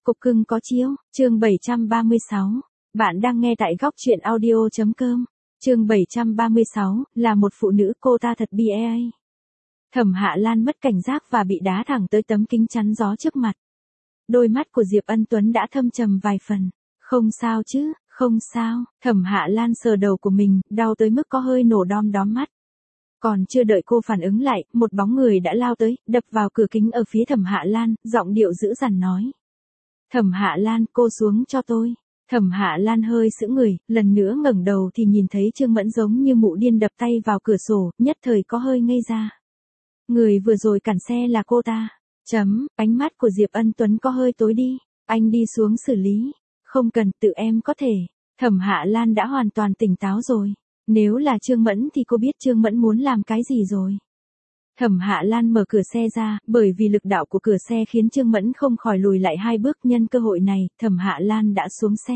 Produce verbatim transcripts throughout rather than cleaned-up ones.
Cục cưng có chiếu, chương bảy trăm ba mươi sáu. Bạn đang nghe tại góc truyện audio.com. Chương bảy trăm ba mươi sáu, là một phụ nữ cô ta thật bi ai. Thẩm Hạ Lan mất cảnh giác và bị đá thẳng tới tấm kính chắn gió trước mặt. Đôi mắt của Diệp Ân Tuấn đã thâm trầm vài phần. Không sao chứ, không sao. Thẩm Hạ Lan sờ đầu của mình, đau tới mức có hơi nổ đom đóm mắt. Còn chưa đợi cô phản ứng lại, một bóng người đã lao tới, đập vào cửa kính ở phía Thẩm Hạ Lan, giọng điệu dữ dằn nói. Thẩm Hạ Lan, cô xuống cho tôi. Thẩm Hạ Lan hơi sững người, lần nữa ngẩng đầu thì nhìn thấy Trương Mẫn giống như mụ điên đập tay vào cửa sổ, nhất thời có hơi ngây ra. Người vừa rồi cản xe là cô ta. Chấm, ánh mắt của Diệp Ân Tuấn có hơi tối đi. Anh đi xuống xử lý. Không cần, tự em có thể. Thẩm Hạ Lan đã hoàn toàn tỉnh táo rồi. Nếu là Trương Mẫn thì cô biết Trương Mẫn muốn làm cái gì rồi. Thẩm Hạ Lan mở cửa xe ra, bởi vì lực đạo của cửa xe khiến Trương Mẫn không khỏi lùi lại hai bước. Nhân cơ hội này, Thẩm Hạ Lan đã xuống xe.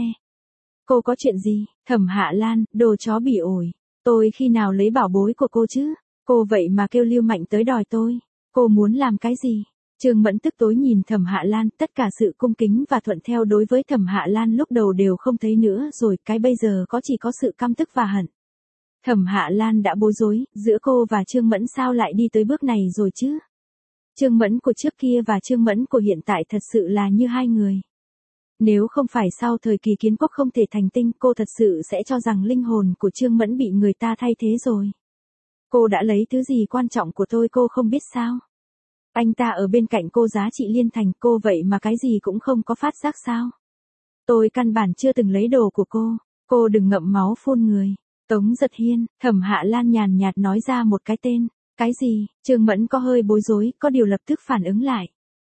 Cô có chuyện gì? Thẩm Hạ Lan, đồ chó bỉ ổi. Tôi khi nào lấy bảo bối của cô chứ? Cô vậy mà kêu Lưu Mạnh tới đòi tôi. Cô muốn làm cái gì? Trương Mẫn tức tối nhìn Thẩm Hạ Lan, tất cả sự cung kính và thuận theo đối với Thẩm Hạ Lan lúc đầu đều không thấy nữa rồi, cái bây giờ có chỉ có sự căm tức và hận. Thẩm Hạ Lan đã bối rối, giữa cô và Trương Mẫn sao lại đi tới bước này rồi chứ? Trương Mẫn của trước kia và Trương Mẫn của hiện tại thật sự là như hai người. Nếu không phải sau thời kỳ kiến quốc không thể thành tinh, cô thật sự sẽ cho rằng linh hồn của Trương Mẫn bị người ta thay thế rồi. Cô đã lấy thứ gì quan trọng của tôi cô không biết sao? Anh ta ở bên cạnh cô giá trị liên thành, cô vậy mà cái gì cũng không có phát giác sao? Tôi căn bản chưa từng lấy đồ của cô, cô đừng ngậm máu phun người. Tống Giật Hiên. Thẩm Hạ Lan nhàn nhạt nói ra một cái tên. Cái gì? Trương Mẫn có hơi bối rối, có điều lập tức phản ứng lại.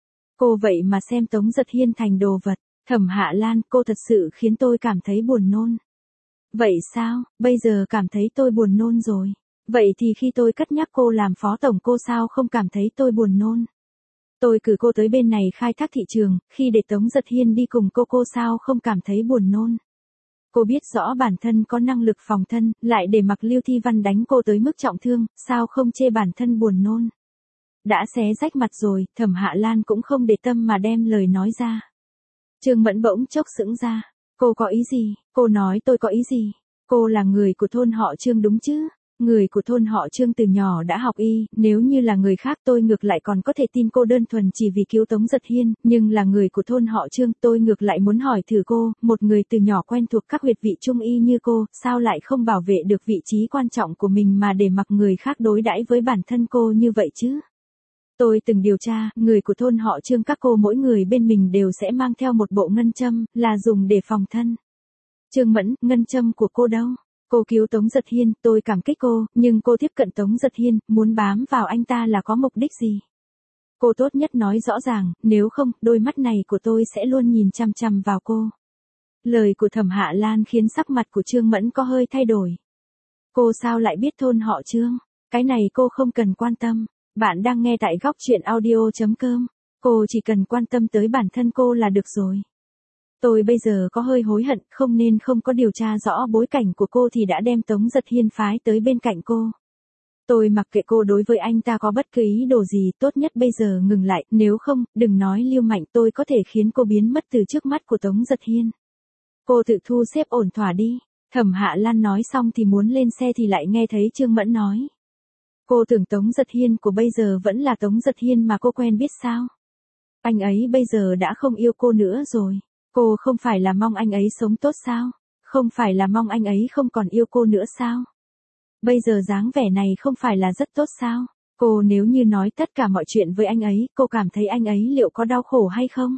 Cô vậy mà xem Tống Giật Hiên thành đồ vật. Thẩm Hạ Lan, cô thật sự khiến tôi cảm thấy buồn nôn. Vậy sao? Bây giờ cảm thấy tôi buồn nôn rồi. Vậy thì khi tôi cất nhắc cô làm phó tổng cô sao không cảm thấy tôi buồn nôn? Tôi cử cô tới bên này khai thác thị trường, khi để Tống Giật Hiên đi cùng cô cô sao không cảm thấy buồn nôn? Cô biết rõ bản thân có năng lực phòng thân, lại để mặc Lưu Thi Văn đánh cô tới mức trọng thương, sao không chê bản thân buồn nôn? Đã xé rách mặt rồi, Thẩm Hạ Lan cũng không để tâm mà đem lời nói ra. Trương Mẫn bỗng chốc sững ra. Cô có ý gì? Cô nói tôi có ý gì? Cô là người của thôn họ Trương đúng chứ? Người của thôn họ Trương từ nhỏ đã học y, nếu như là người khác tôi ngược lại còn có thể tin cô đơn thuần chỉ vì cứu Tống Giật Hiên, nhưng là người của thôn họ Trương tôi ngược lại muốn hỏi thử cô, một người từ nhỏ quen thuộc các huyệt vị trung y như cô, sao lại không bảo vệ được vị trí quan trọng của mình mà để mặc người khác đối đãi với bản thân cô như vậy chứ? Tôi từng điều tra, người của thôn họ Trương các cô mỗi người bên mình đều sẽ mang theo một bộ ngân châm, là dùng để phòng thân. Trương Mẫn, ngân châm của cô đâu? Cô cứu Tống Giật Hiên, tôi cảm kích cô, nhưng cô tiếp cận Tống Giật Hiên, muốn bám vào anh ta là có mục đích gì? Cô tốt nhất nói rõ ràng, nếu không, đôi mắt này của tôi sẽ luôn nhìn chằm chằm vào cô. Lời của Thẩm Hạ Lan khiến sắc mặt của Trương Mẫn có hơi thay đổi. Cô sao lại biết thôn họ Trương? Cái này cô không cần quan tâm. Bạn đang nghe tại góc truyện audio.com. Cô chỉ cần quan tâm tới bản thân cô là được rồi. Tôi bây giờ có hơi hối hận, không nên không có điều tra rõ bối cảnh của cô thì đã đem Tống Giật Hiên phái tới bên cạnh cô. Tôi mặc kệ cô đối với anh ta có bất cứ ý đồ gì, tốt nhất bây giờ ngừng lại, nếu không, đừng nói Lưu Mạnh tôi có thể khiến cô biến mất từ trước mắt của Tống Giật Hiên. Cô tự thu xếp ổn thỏa đi. Thẩm Hạ Lan nói xong thì muốn lên xe thì lại nghe thấy Trương Mẫn nói. Cô tưởng Tống Giật Hiên của bây giờ vẫn là Tống Giật Hiên mà cô quen biết sao? Anh ấy bây giờ đã không yêu cô nữa rồi. Cô không phải là mong anh ấy sống tốt sao? Không phải là mong anh ấy không còn yêu cô nữa sao? Bây giờ dáng vẻ này không phải là rất tốt sao? Cô nếu như nói tất cả mọi chuyện với anh ấy, cô cảm thấy anh ấy liệu có đau khổ hay không?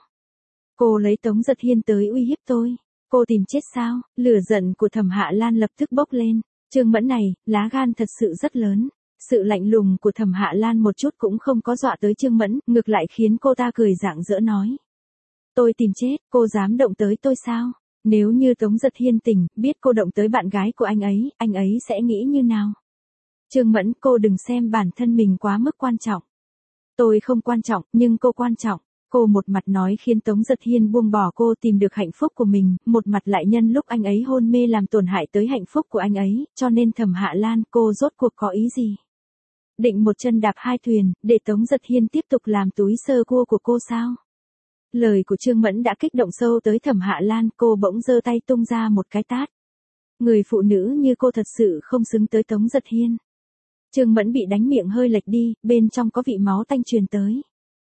Cô lấy Tống Giật Hiên tới uy hiếp tôi. Cô tìm chết sao? Lửa giận của Thẩm Hạ Lan lập tức bốc lên. Trương Mẫn này, lá gan thật sự rất lớn. Sự lạnh lùng của Thẩm Hạ Lan một chút cũng không có dọa tới Trương Mẫn, ngược lại khiến cô ta cười rạng rỡ nói. Tôi tìm chết, cô dám động tới tôi sao? Nếu như Tống Giật Hiên tỉnh, biết cô động tới bạn gái của anh ấy, anh ấy sẽ nghĩ như nào? Trương Mẫn, cô đừng xem bản thân mình quá mức quan trọng. Tôi không quan trọng, nhưng cô quan trọng. Cô một mặt nói khiến Tống Giật Hiên buông bỏ cô tìm được hạnh phúc của mình, một mặt lại nhân lúc anh ấy hôn mê làm tổn hại tới hạnh phúc của anh ấy, cho nên Thẩm Hạ Lan, cô rốt cuộc có ý gì? Định một chân đạp hai thuyền, để Tống Giật Hiên tiếp tục làm túi sơ cua của cô sao? Lời của Trương Mẫn đã kích động sâu tới Thẩm Hạ Lan, cô bỗng giơ tay tung ra một cái tát. Người phụ nữ như cô thật sự không xứng tới Tống Giật Hiên. Trương Mẫn bị đánh miệng hơi lệch đi, bên trong có vị máu tanh truyền tới.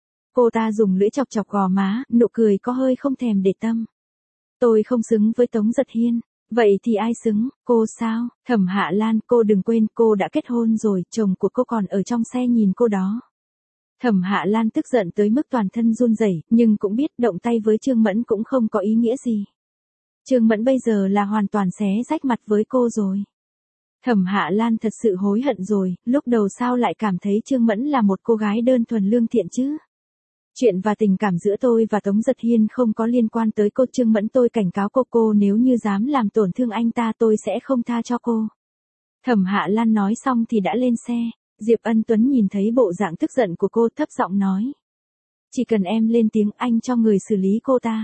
Cô ta dùng lưỡi chọc chọc gò má, nụ cười có hơi không thèm để tâm. Tôi không xứng với Tống Giật Hiên. Vậy thì ai xứng, cô sao? Thẩm Hạ Lan, cô đừng quên cô đã kết hôn rồi, chồng của cô còn ở trong xe nhìn cô đó. Thẩm Hạ Lan tức giận tới mức toàn thân run rẩy, nhưng cũng biết động tay với Trương Mẫn cũng không có ý nghĩa gì. Trương Mẫn bây giờ là hoàn toàn xé rách mặt với cô rồi. Thẩm Hạ Lan thật sự hối hận rồi, lúc đầu sao lại cảm thấy Trương Mẫn là một cô gái đơn thuần lương thiện chứ? Chuyện và tình cảm giữa tôi và Tống Giật Hiên không có liên quan tới cô. Trương Mẫn, tôi cảnh cáo cô, cô nếu như dám làm tổn thương anh ta tôi sẽ không tha cho cô. Thẩm Hạ Lan nói xong thì đã lên xe. Diệp Ân Tuấn nhìn thấy bộ dạng tức giận của cô, thấp giọng nói. Chỉ cần em lên tiếng anh cho người xử lý cô ta.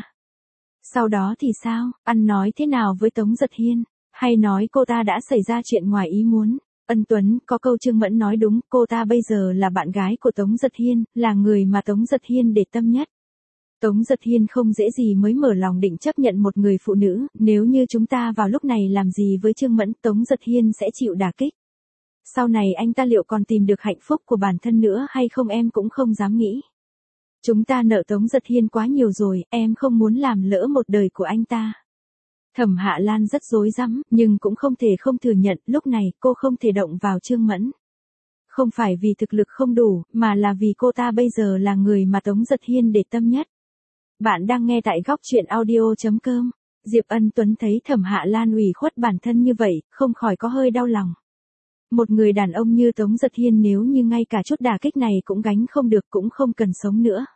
Sau đó thì sao, anh nói thế nào với Tống Giật Hiên? Hay nói cô ta đã xảy ra chuyện ngoài ý muốn? Ân Tuấn, có câu Trương Mẫn nói đúng, cô ta bây giờ là bạn gái của Tống Giật Hiên, là người mà Tống Giật Hiên để tâm nhất. Tống Giật Hiên không dễ gì mới mở lòng định chấp nhận một người phụ nữ, nếu như chúng ta vào lúc này làm gì với Trương Mẫn, Tống Giật Hiên sẽ chịu đả kích. Sau này anh ta liệu còn tìm được hạnh phúc của bản thân nữa hay không em cũng không dám nghĩ. Chúng ta nợ Tống Giật Hiên quá nhiều rồi, em không muốn làm lỡ một đời của anh ta. Thẩm Hạ Lan rất rối rắm, nhưng cũng không thể không thừa nhận, lúc này cô không thể động vào Trương Mẫn. Không phải vì thực lực không đủ, mà là vì cô ta bây giờ là người mà Tống Giật Hiên để tâm nhất. Bạn đang nghe tại góc truyện audio chấm com. Diệp Ân Tuấn thấy Thẩm Hạ Lan ủy khuất bản thân như vậy, không khỏi có hơi đau lòng. Một người đàn ông như Tống Giật Hiên nếu như ngay cả chút đả kích này cũng gánh không được cũng không cần sống nữa.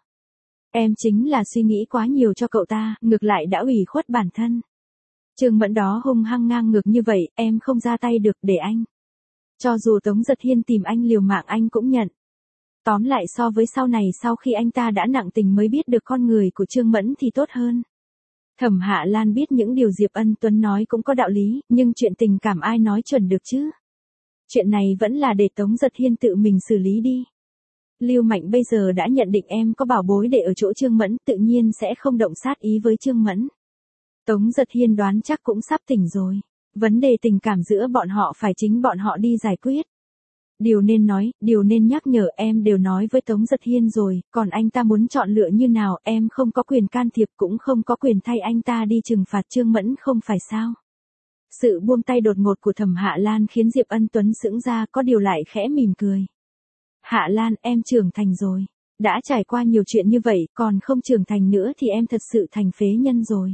Em chính là suy nghĩ quá nhiều cho cậu ta, ngược lại đã ủy khuất bản thân. Trương Mẫn đó hung hăng ngang ngược như vậy, em không ra tay được để anh. Cho dù Tống Giật Hiên tìm anh liều mạng anh cũng nhận. Tóm lại so với sau này sau khi anh ta đã nặng tình mới biết được con người của Trương Mẫn thì tốt hơn. Thẩm Hạ Lan biết những điều Diệp Ân Tuấn nói cũng có đạo lý, nhưng chuyện tình cảm ai nói chuẩn được chứ? Chuyện này vẫn là để Tống Giật Hiên tự mình xử lý đi. Lưu Mạnh bây giờ đã nhận định em có bảo bối để ở chỗ Trương Mẫn, tự nhiên sẽ không động sát ý với Trương Mẫn. Tống Giật Hiên đoán chắc cũng sắp tỉnh rồi. Vấn đề tình cảm giữa bọn họ phải chính bọn họ đi giải quyết. Điều nên nói, điều nên nhắc nhở em đều nói với Tống Giật Hiên rồi, còn anh ta muốn chọn lựa như nào em không có quyền can thiệp cũng không có quyền thay anh ta đi trừng phạt Trương Mẫn không phải sao. Sự buông tay đột ngột của Thẩm Hạ Lan khiến Diệp Ân Tuấn sững ra, có điều lại khẽ mỉm cười. Hạ Lan, em trưởng thành rồi. Đã trải qua nhiều chuyện như vậy, còn không trưởng thành nữa thì em thật sự thành phế nhân rồi.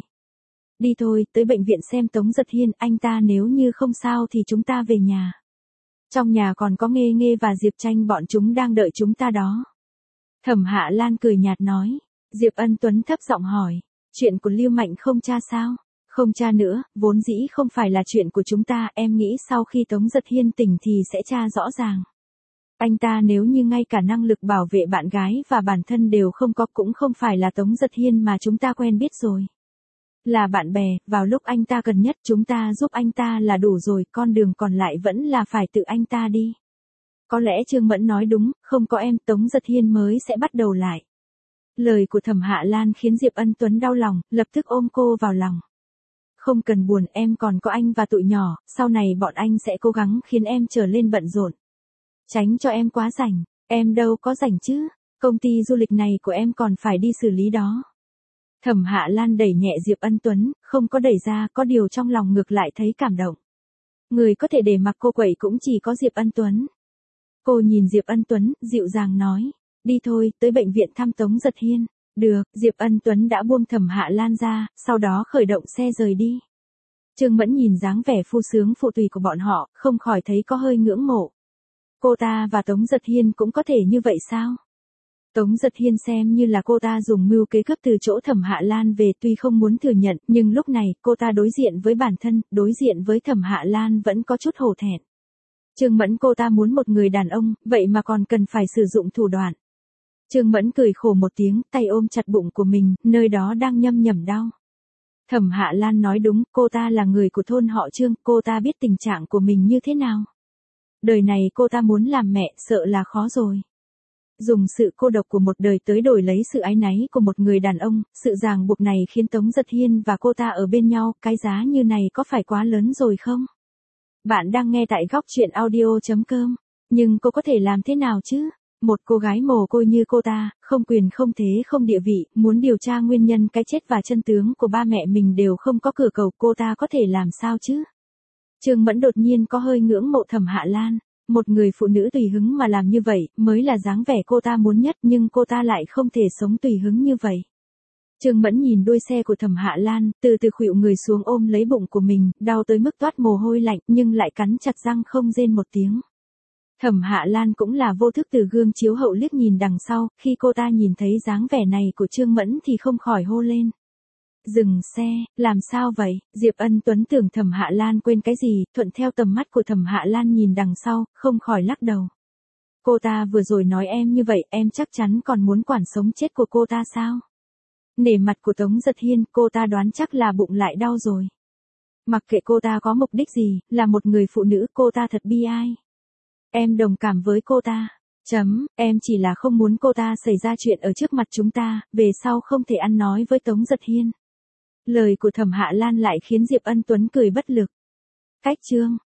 Đi thôi, tới bệnh viện xem Tống Giật Hiên, anh ta nếu như không sao thì chúng ta về nhà. Trong nhà còn có Nghê Nghê và Diệp Tranh, bọn chúng đang đợi chúng ta đó. Thẩm Hạ Lan cười nhạt nói. Diệp Ân Tuấn thấp giọng hỏi. Chuyện của Lưu Mạnh không tra sao? Không tra nữa, vốn dĩ không phải là chuyện của chúng ta, em nghĩ sau khi Tống Giật Hiên tỉnh thì sẽ tra rõ ràng. Anh ta nếu như ngay cả năng lực bảo vệ bạn gái và bản thân đều không có cũng không phải là Tống Giật Hiên mà chúng ta quen biết rồi. Là bạn bè, vào lúc anh ta cần nhất chúng ta giúp anh ta là đủ rồi, con đường còn lại vẫn là phải tự anh ta đi. Có lẽ Trương Mẫn nói đúng, không có em Tống Giật Hiên mới sẽ bắt đầu lại. Lời của Thẩm Hạ Lan khiến Diệp Ân Tuấn đau lòng, lập tức ôm cô vào lòng. Không cần buồn, em còn có anh và tụi nhỏ, sau này bọn anh sẽ cố gắng khiến em trở lên bận rộn. Tránh cho em quá rảnh, em đâu có rảnh chứ, công ty du lịch này của em còn phải đi xử lý đó. Thẩm Hạ Lan đẩy nhẹ Diệp Ân Tuấn, không có đẩy ra, có điều trong lòng ngược lại thấy cảm động. Người có thể để mặc cô quậy cũng chỉ có Diệp Ân Tuấn. Cô nhìn Diệp Ân Tuấn, dịu dàng nói, đi thôi, tới bệnh viện thăm Tống Giật Hiên. Được, Diệp Ân Tuấn đã buông Thẩm Hạ Lan ra, sau đó khởi động xe rời đi. Trương Mẫn nhìn dáng vẻ phu sướng phụ tùy của bọn họ, không khỏi thấy có hơi ngưỡng mộ. Cô ta và Tống Giật Hiên cũng có thể như vậy sao? Tống Giật Hiên xem như là cô ta dùng mưu kế cướp từ chỗ Thẩm Hạ Lan về, tuy không muốn thừa nhận, nhưng lúc này, cô ta đối diện với bản thân, đối diện với Thẩm Hạ Lan vẫn có chút hổ thẹn. Trương Mẫn, cô ta muốn một người đàn ông, vậy mà còn cần phải sử dụng thủ đoạn. Trương Mẫn cười khổ một tiếng, tay ôm chặt bụng của mình, nơi đó đang nhâm nhẩm đau. Thẩm Hạ Lan nói đúng, cô ta là người của thôn họ Trương, cô ta biết tình trạng của mình như thế nào. Đời này cô ta muốn làm mẹ, sợ là khó rồi. Dùng sự cô độc của một đời tới đổi lấy sự áy náy của một người đàn ông, sự ràng buộc này khiến Tống Giật Hiên và cô ta ở bên nhau, cái giá như này có phải quá lớn rồi không? Bạn đang nghe tại góc chuyện audio chấm com. Nhưng cô có thể làm thế nào chứ? Một cô gái mồ côi như cô ta, không quyền không thế không địa vị, muốn điều tra nguyên nhân cái chết và chân tướng của ba mẹ mình đều không có cửa cầu, cô ta có thể làm sao chứ? Trương Mẫn đột nhiên có hơi ngưỡng mộ Thẩm Hạ Lan. Một người phụ nữ tùy hứng mà làm như vậy, mới là dáng vẻ cô ta muốn nhất, nhưng cô ta lại không thể sống tùy hứng như vậy. Trương Mẫn nhìn đuôi xe của Thẩm Hạ Lan, từ từ khuỵu người xuống ôm lấy bụng của mình, đau tới mức toát mồ hôi lạnh, nhưng lại cắn chặt răng không rên một tiếng. Thẩm Hạ Lan cũng là vô thức từ gương chiếu hậu liếc nhìn đằng sau, khi cô ta nhìn thấy dáng vẻ này của Trương Mẫn thì không khỏi hô lên. Dừng xe, làm sao vậy? Diệp Ân Tuấn tưởng Thẩm Hạ Lan quên cái gì, thuận theo tầm mắt của Thẩm Hạ Lan nhìn đằng sau, không khỏi lắc đầu. Cô ta vừa rồi nói em như vậy, em chắc chắn còn muốn quản sống chết của cô ta sao? Nể mặt của Tống Giật Hiên, cô ta đoán chắc là bụng lại đau rồi. Mặc kệ cô ta có mục đích gì, là một người phụ nữ, cô ta thật bi ai. Em đồng cảm với cô ta. Chấm, em chỉ là không muốn cô ta xảy ra chuyện ở trước mặt chúng ta, về sau không thể ăn nói với Tống Giật Hiên. Lời của Thẩm Hạ Lan lại khiến Diệp Ân Tuấn cười bất lực. Cách chương